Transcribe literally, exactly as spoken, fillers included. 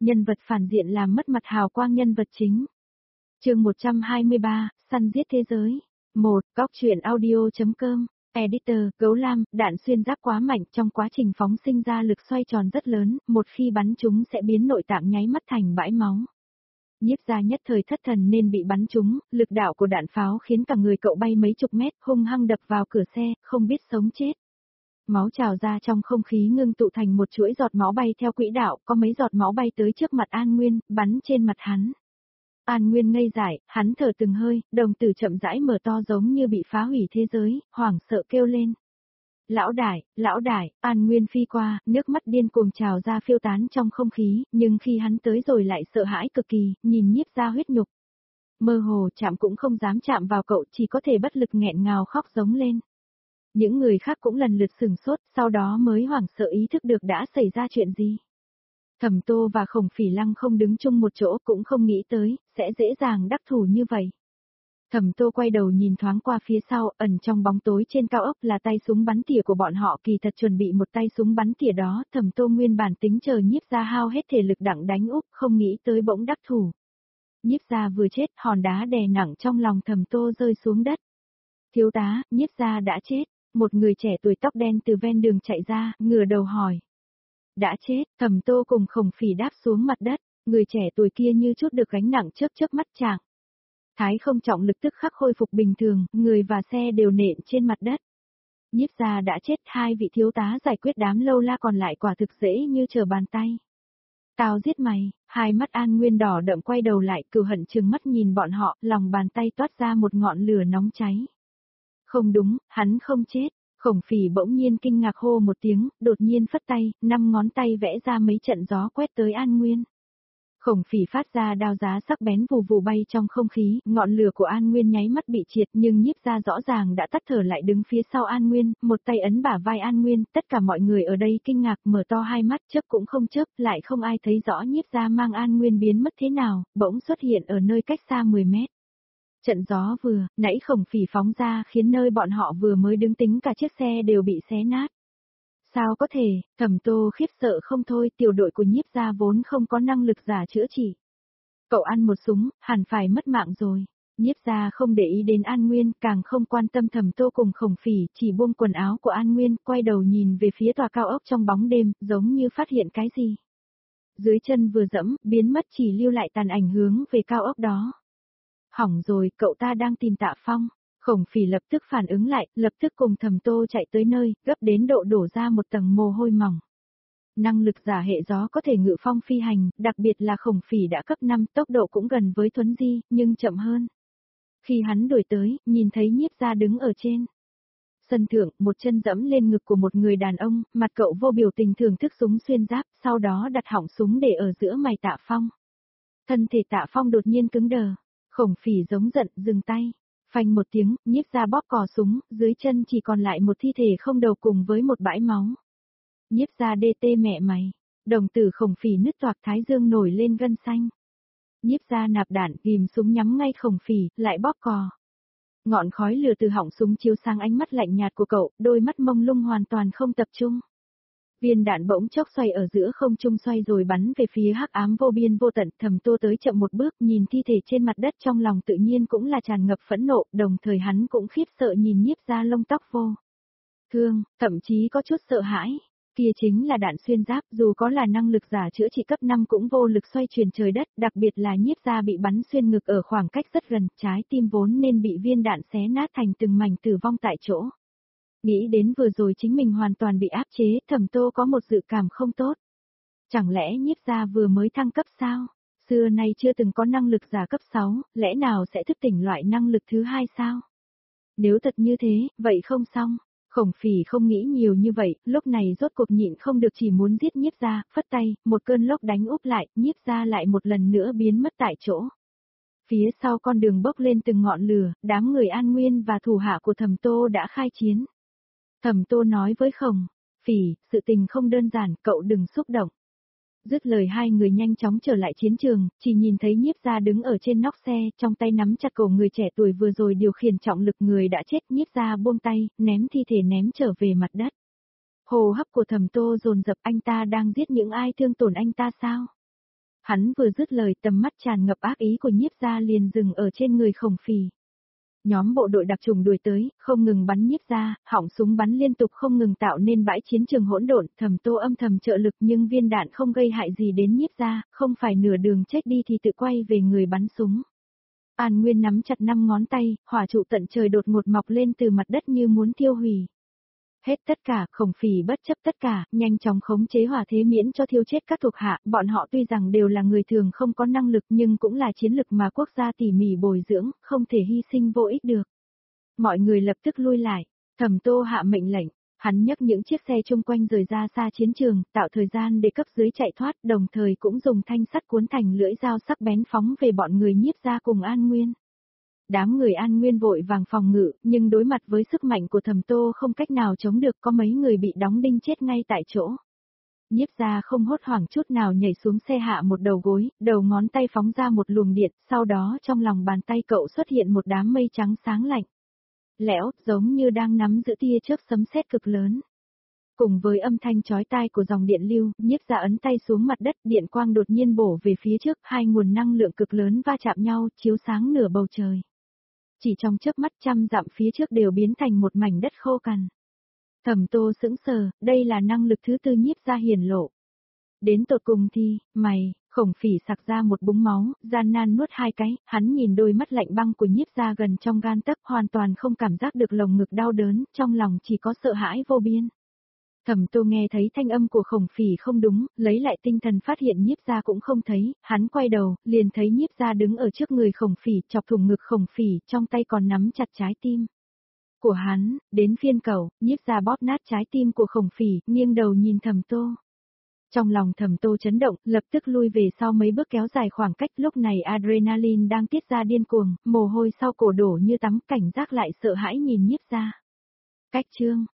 nhân vật phản diện làm mất mặt hào quang nhân vật chính. Chương một trăm hai mươi ba, săn giết thế giới. một. Góc truyện audio.com. Editor, Gấu Lam, đạn xuyên giáp quá mạnh, trong quá trình phóng sinh ra lực xoay tròn rất lớn, một khi bắn chúng sẽ biến nội tạng nháy mắt thành bãi máu. Nhiếp Gia nhất thời thất thần nên bị bắn trúng, lực đạo của đạn pháo khiến cả người cậu bay mấy chục mét, hung hăng đập vào cửa xe, không biết sống chết. Máu trào ra trong không khí ngưng tụ thành một chuỗi giọt máu bay theo quỹ đạo, có mấy giọt máu bay tới trước mặt An Nguyên, bắn trên mặt hắn. An Nguyên ngây dại, hắn thở từng hơi, đồng tử chậm rãi mở to giống như bị phá hủy thế giới, hoảng sợ kêu lên. Lão đại, lão đại, An Nguyên phi qua, nước mắt điên cuồng trào ra phiêu tán trong không khí, nhưng khi hắn tới rồi lại sợ hãi cực kỳ, nhìn Nhiếp Gia huyết nhục. Mơ hồ chạm cũng không dám chạm vào cậu, chỉ có thể bất lực nghẹn ngào khóc giống lên. Những người khác cũng lần lượt sừng sốt, sau đó mới hoảng sợ ý thức được đã xảy ra chuyện gì. Thẩm Tô và Khổng Phỉ Lăng không đứng chung một chỗ cũng không nghĩ tới, sẽ dễ dàng đắc thủ như vậy. Thẩm Tô quay đầu nhìn thoáng qua phía sau, ẩn trong bóng tối trên cao ốc là tay súng bắn tỉa của bọn họ, kỳ thật chuẩn bị một tay súng bắn tỉa đó, Thẩm Tô nguyên bản tính chờ Nhiếp Gia hao hết thể lực đặng đánh úp, không nghĩ tới bỗng đắc thủ. Nhiếp Gia vừa chết, hòn đá đè nặng trong lòng Thẩm Tô rơi xuống đất. Thiếu tá, Nhiếp Gia đã chết, một người trẻ tuổi tóc đen từ ven đường chạy ra, ngửa đầu hỏi. Đã chết, Thẩm Tô cùng Khổng Phỉ đáp xuống mặt đất, người trẻ tuổi kia như chút được gánh nặng chớp chớp mắt chàng. Thái không trọng lực tức khắc khôi phục bình thường, người và xe đều nện trên mặt đất. Nhiếp Gia đã chết, hai vị thiếu tá giải quyết đám lâu la còn lại quả thực dễ như trở bàn tay. Tao giết mày, hai mắt An Nguyên đỏ đậm quay đầu lại, cừu hận trừng mắt nhìn bọn họ, lòng bàn tay toát ra một ngọn lửa nóng cháy. Không đúng, hắn không chết. Khổng Phỉ bỗng nhiên kinh ngạc hô một tiếng, đột nhiên phất tay, năm ngón tay vẽ ra mấy trận gió quét tới An Nguyên. Khổng Phỉ phát ra đao giá sắc bén vù vù bay trong không khí, ngọn lửa của An Nguyên nháy mắt bị triệt, nhưng Nhiếp Gia rõ ràng đã tắt thở lại đứng phía sau An Nguyên, một tay ấn bả vai An Nguyên, tất cả mọi người ở đây kinh ngạc mở to hai mắt, chớp cũng không chớp, lại không ai thấy rõ Nhiếp Gia mang An Nguyên biến mất thế nào, bỗng xuất hiện ở nơi cách xa mười mét. Trận gió vừa, nãy Khổng Phỉ phóng ra khiến nơi bọn họ vừa mới đứng tính cả chiếc xe đều bị xé nát. Sao có thể, Thẩm Tô khiếp sợ không thôi, tiểu đội của Nhiếp Gia vốn không có năng lực giả chữa trị. Cậu ăn một súng, hẳn phải mất mạng rồi. Nhiếp Gia không để ý đến An Nguyên, càng không quan tâm Thẩm Tô cùng Khổng Phỉ, chỉ buông quần áo của An Nguyên, quay đầu nhìn về phía tòa cao ốc trong bóng đêm, giống như phát hiện cái gì. Dưới chân vừa dẫm, biến mất chỉ lưu lại tàn ảnh hướng về cao ốc đó. Hỏng rồi, cậu ta đang tìm Tạ Phong. Khổng Phỉ lập tức phản ứng lại, lập tức cùng Thẩm Tô chạy tới nơi, gấp đến độ đổ ra một tầng mồ hôi mỏng. Năng lực giả hệ gió có thể ngự phong phi hành, đặc biệt là Khổng Phỉ đã cấp năm, tốc độ cũng gần với Thuấn Di, nhưng chậm hơn. Khi hắn đuổi tới, nhìn thấy Nhiếp Gia đứng ở trên sân thượng, một chân dẫm lên ngực của một người đàn ông, mặt cậu vô biểu tình thưởng thức súng xuyên giáp, sau đó đặt họng súng để ở giữa mày Tạ Phong. Thân thể Tạ Phong đột nhiên cứng đờ. Khổng Phỉ giống giận, dừng tay. Phanh một tiếng, Nhiếp Gia bóp cò súng, dưới chân chỉ còn lại một thi thể không đầu cùng với một bãi máu. Nhiếp Gia đê tê mẹ mày. Đồng tử Khổng Phỉ nứt toạc, thái dương nổi lên gân xanh. Nhiếp Gia nạp đạn, ghim súng nhắm ngay Khổng Phỉ, lại bóp cò. Ngọn khói lửa từ họng súng chiếu sang ánh mắt lạnh nhạt của cậu, đôi mắt mông lung hoàn toàn không tập trung. Viên đạn bỗng chốc xoay ở giữa không trung xoay rồi bắn về phía hắc ám vô biên vô tận. Thẩm Tô tới chậm một bước, nhìn thi thể trên mặt đất trong lòng tự nhiên cũng là tràn ngập phẫn nộ, đồng thời hắn cũng khiếp sợ nhìn Nhiếp Gia lông tóc vô thương, thậm chí có chút sợ hãi. Kia chính là đạn xuyên giáp, dù có là năng lực giả chữa trị cấp năm cũng vô lực xoay chuyển trời đất, đặc biệt là Nhiếp Gia bị bắn xuyên ngực ở khoảng cách rất gần, trái tim vốn nên bị viên đạn xé nát thành từng mảnh, tử vong tại chỗ. Nghĩ đến vừa rồi chính mình hoàn toàn bị áp chế, Thẩm Tô có một dự cảm không tốt. Chẳng lẽ Nhiếp Gia vừa mới thăng cấp sao? Xưa nay chưa từng có năng lực giả cấp sáu, lẽ nào sẽ thức tỉnh loại năng lực thứ hai sao? Nếu thật như thế, vậy không xong. Khổng Phỉ không nghĩ nhiều như vậy, lúc này rốt cuộc nhịn không được chỉ muốn giết Nhiếp Gia, phất tay, một cơn lốc đánh úp lại, Nhiếp Gia lại một lần nữa biến mất tại chỗ. Phía sau con đường bốc lên từng ngọn lửa, đám người An Nguyên và thủ hạ của Thẩm Tô đã khai chiến. Thẩm Tô nói với Khổng Phỉ, sự tình không đơn giản, cậu đừng xúc động. Dứt lời hai người nhanh chóng trở lại chiến trường, chỉ nhìn thấy Nhiếp Gia đứng ở trên nóc xe, trong tay nắm chặt cổ người trẻ tuổi vừa rồi điều khiển trọng lực người đã chết. Nhiếp Gia buông tay, ném thi thể ném trở về mặt đất. Hô hấp của Thẩm Tô dồn dập, anh ta đang giết những ai thương tổn anh ta sao? Hắn vừa dứt lời tầm mắt tràn ngập ác ý của nhiếp gia liền dừng ở trên người Khổng Phì. Nhóm bộ đội đặc trùng đuổi tới, không ngừng bắn nhiếp gia, họng súng bắn liên tục không ngừng tạo nên bãi chiến trường hỗn độn, Thẩm Tô âm thầm trợ lực nhưng viên đạn không gây hại gì đến nhiếp gia, không phải nửa đường chết đi thì tự quay về người bắn súng. An Nguyên nắm chặt năm ngón tay, hỏa trụ tận trời đột ngột mọc lên từ mặt đất như muốn tiêu hủy. Hết tất cả, Khổng Phì bất chấp tất cả, nhanh chóng khống chế hỏa thế miễn cho thiêu chết các thuộc hạ, bọn họ tuy rằng đều là người thường không có năng lực nhưng cũng là chiến lực mà quốc gia tỉ mỉ bồi dưỡng, không thể hy sinh vô ích được. Mọi người lập tức lui lại, Thẩm Tô hạ mệnh lệnh, hắn nhấc những chiếc xe chung quanh rời ra xa chiến trường, tạo thời gian để cấp dưới chạy thoát, đồng thời cũng dùng thanh sắt cuốn thành lưỡi dao sắc bén phóng về bọn người nhiếp gia cùng An Nguyên. Đám người An Nguyên vội vàng phòng ngự, nhưng đối mặt với sức mạnh của Thẩm Tô không cách nào chống được, có mấy người bị đóng đinh chết ngay tại chỗ. Nhiếp gia không hốt hoảng chút nào nhảy xuống xe hạ một đầu gối, đầu ngón tay phóng ra một luồng điện, sau đó trong lòng bàn tay cậu xuất hiện một đám mây trắng sáng lạnh. Lẽo, giống như đang nắm giữ tia chớp sấm sét cực lớn. Cùng với âm thanh chói tai của dòng điện lưu, nhiếp gia ấn tay xuống mặt đất, điện quang đột nhiên bổ về phía trước, hai nguồn năng lượng cực lớn va chạm nhau, chiếu sáng nửa bầu trời. Chỉ trong chớp mắt trăm dặm phía trước đều biến thành một mảnh đất khô cằn. Thẩm Tô sững sờ, đây là năng lực thứ tư nhiếp gia hiển lộ. Đến tột cùng thì, mày, Khổng Phì sặc ra một búng máu, gian nan nuốt hai cái, hắn nhìn đôi mắt lạnh băng của nhiếp gia gần trong gan tấc, hoàn toàn không cảm giác được lồng ngực đau đớn, trong lòng chỉ có sợ hãi vô biên. Thẩm Tô nghe thấy thanh âm của Khổng Phì không đúng, lấy lại tinh thần phát hiện nhiếp gia cũng không thấy, hắn quay đầu, liền thấy nhiếp gia đứng ở trước người Khổng Phì, chọc thủng ngực Khổng Phì, trong tay còn nắm chặt trái tim của hắn, đến phiên cậu, nhiếp gia bóp nát trái tim của Khổng Phì, nghiêng đầu nhìn Thẩm Tô. Trong lòng Thẩm Tô chấn động, lập tức lui về sau mấy bước kéo dài khoảng cách, lúc này adrenaline đang tiết ra điên cuồng, mồ hôi sau cổ đổ như tắm, cảnh giác lại sợ hãi nhìn nhiếp gia. Cách chương